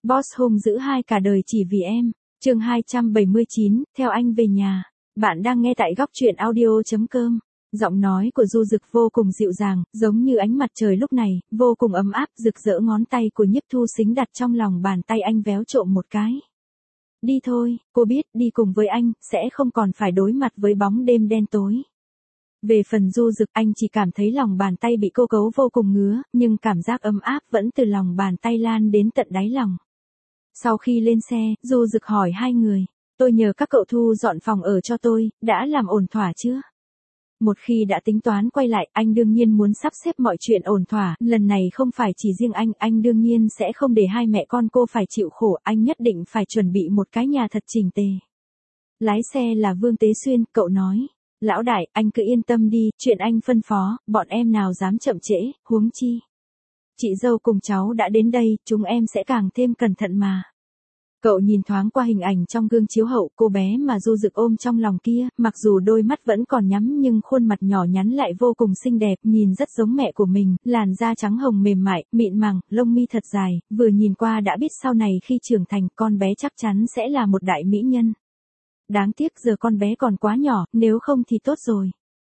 Boss hung dữ hai cả đời chỉ vì em. Chương 279, theo anh về nhà. Bạn đang nghe tại góc truyện audio.com. Giọng nói của Du Dực vô cùng dịu dàng, giống như ánh mặt trời lúc này, vô cùng ấm áp, rực rỡ. Ngón tay của Nhiếp Thu Sính đặt trong lòng bàn tay anh véo trộm một cái. Đi thôi, cô biết đi cùng với anh, sẽ không còn phải đối mặt với bóng đêm đen tối. Về phần Du Dực, anh chỉ cảm thấy lòng bàn tay bị cô cấu vô cùng ngứa, nhưng cảm giác ấm áp vẫn từ lòng bàn tay lan đến tận đáy lòng. Sau khi lên xe, Du Dực hỏi hai người, tôi nhờ các cậu thu dọn phòng ở cho tôi, đã làm ổn thỏa chưa? Một khi đã tính toán quay lại, anh đương nhiên muốn sắp xếp mọi chuyện ổn thỏa, lần này không phải chỉ riêng anh đương nhiên sẽ không để hai mẹ con cô phải chịu khổ, anh nhất định phải chuẩn bị một cái nhà thật chỉnh tề. Lái xe là Vương Tế Xuyên, cậu nói, lão đại, anh cứ yên tâm đi, chuyện anh phân phó, bọn em nào dám chậm trễ, huống chi. Chị dâu cùng cháu đã đến đây, chúng em sẽ càng thêm cẩn thận mà. Cậu nhìn thoáng qua hình ảnh trong gương chiếu hậu, cô bé mà Du Dực ôm trong lòng kia, mặc dù đôi mắt vẫn còn nhắm nhưng khuôn mặt nhỏ nhắn lại vô cùng xinh đẹp, nhìn rất giống mẹ của mình, làn da trắng hồng mềm mại, mịn màng, lông mi thật dài, vừa nhìn qua đã biết sau này khi trưởng thành con bé chắc chắn sẽ là một đại mỹ nhân. Đáng tiếc giờ con bé còn quá nhỏ, nếu không thì tốt rồi.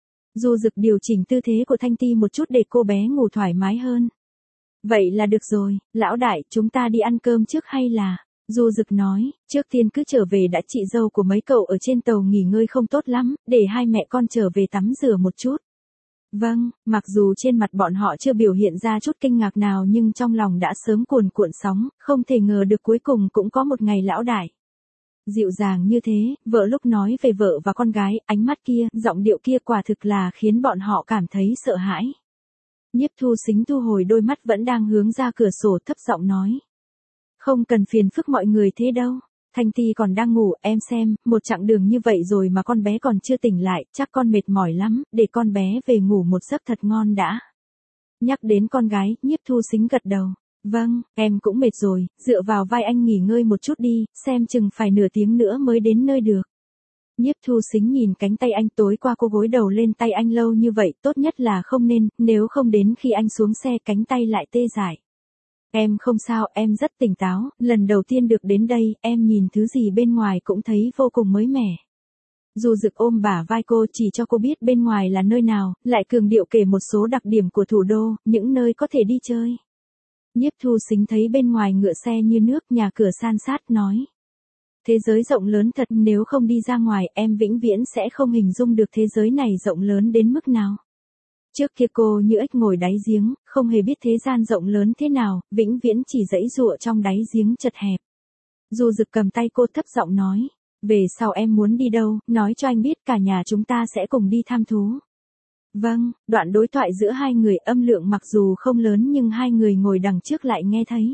Du Dực điều chỉnh tư thế của Thanh Ti một chút để cô bé ngủ thoải mái hơn. Vậy là được rồi, lão đại, chúng ta đi ăn cơm trước hay là... Du Dực nói, trước tiên cứ trở về đã, chị dâu của mấy cậu ở trên tàu nghỉ ngơi không tốt lắm, để hai mẹ con trở về tắm rửa một chút. Vâng, mặc dù trên mặt bọn họ chưa biểu hiện ra chút kinh ngạc nào nhưng trong lòng đã sớm cuồn cuộn sóng, không thể ngờ được cuối cùng cũng có một ngày lão đại. Dịu dàng như thế, vợ lúc nói về vợ và con gái, ánh mắt kia, giọng điệu kia quả thực là khiến bọn họ cảm thấy sợ hãi. Nhiếp Thu Sính thu hồi đôi mắt vẫn đang hướng ra cửa sổ, thấp giọng nói. Không cần phiền phức mọi người thế đâu. Thanh Ti còn đang ngủ, em xem, một chặng đường như vậy rồi mà con bé còn chưa tỉnh lại, chắc con mệt mỏi lắm, để con bé về ngủ một giấc thật ngon đã. Nhắc đến con gái, Nhiếp Thu Sính gật đầu. Vâng, em cũng mệt rồi, dựa vào vai anh nghỉ ngơi một chút đi, xem chừng phải nửa tiếng nữa mới đến nơi được. Nhiếp Thu Sính nhìn cánh tay anh, tối qua cô gối đầu lên tay anh lâu như vậy, tốt nhất là không nên, nếu không đến khi anh xuống xe cánh tay lại tê dại. Em không sao, em rất tỉnh táo, lần đầu tiên được đến đây, em nhìn thứ gì bên ngoài cũng thấy vô cùng mới mẻ. Du Dực ôm bả vai cô, chỉ cho cô biết bên ngoài là nơi nào, lại cường điệu kể một số đặc điểm của thủ đô, những nơi có thể đi chơi. Nhiếp Thu Sính thấy bên ngoài ngựa xe như nước, nhà cửa san sát, nói. Thế giới rộng lớn thật, nếu không đi ra ngoài, em vĩnh viễn sẽ không hình dung được thế giới này rộng lớn đến mức nào. Trước kia cô như ếch ngồi đáy giếng, không hề biết thế gian rộng lớn thế nào, vĩnh viễn chỉ giãy giụa trong đáy giếng chật hẹp. Du Dực cầm tay cô thấp giọng nói, về sau em muốn đi đâu, nói cho anh biết, cả nhà chúng ta sẽ cùng đi thăm thú. Vâng, đoạn đối thoại giữa hai người âm lượng mặc dù không lớn nhưng hai người ngồi đằng trước lại nghe thấy.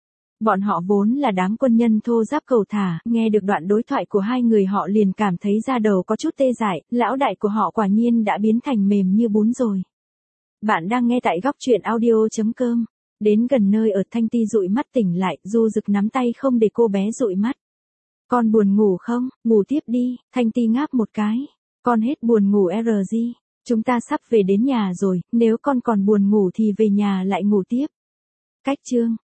Bọn họ vốn là đám quân nhân thô giáp cầu thả, nghe được đoạn đối thoại của hai người họ liền cảm thấy da đầu có chút tê dại, lão đại của họ quả nhiên đã biến thành mềm như bún rồi. Bạn đang nghe tại góc truyện audio.com. Đến gần nơi ở, Thanh Ti dụi mắt tỉnh lại, Du Dực nắm tay không để cô bé dụi mắt. Con buồn ngủ không, ngủ tiếp đi, Thanh Ti ngáp một cái. Con hết buồn ngủ RG, chúng ta sắp về đến nhà rồi, nếu con còn buồn ngủ thì về nhà lại ngủ tiếp. Cách chương.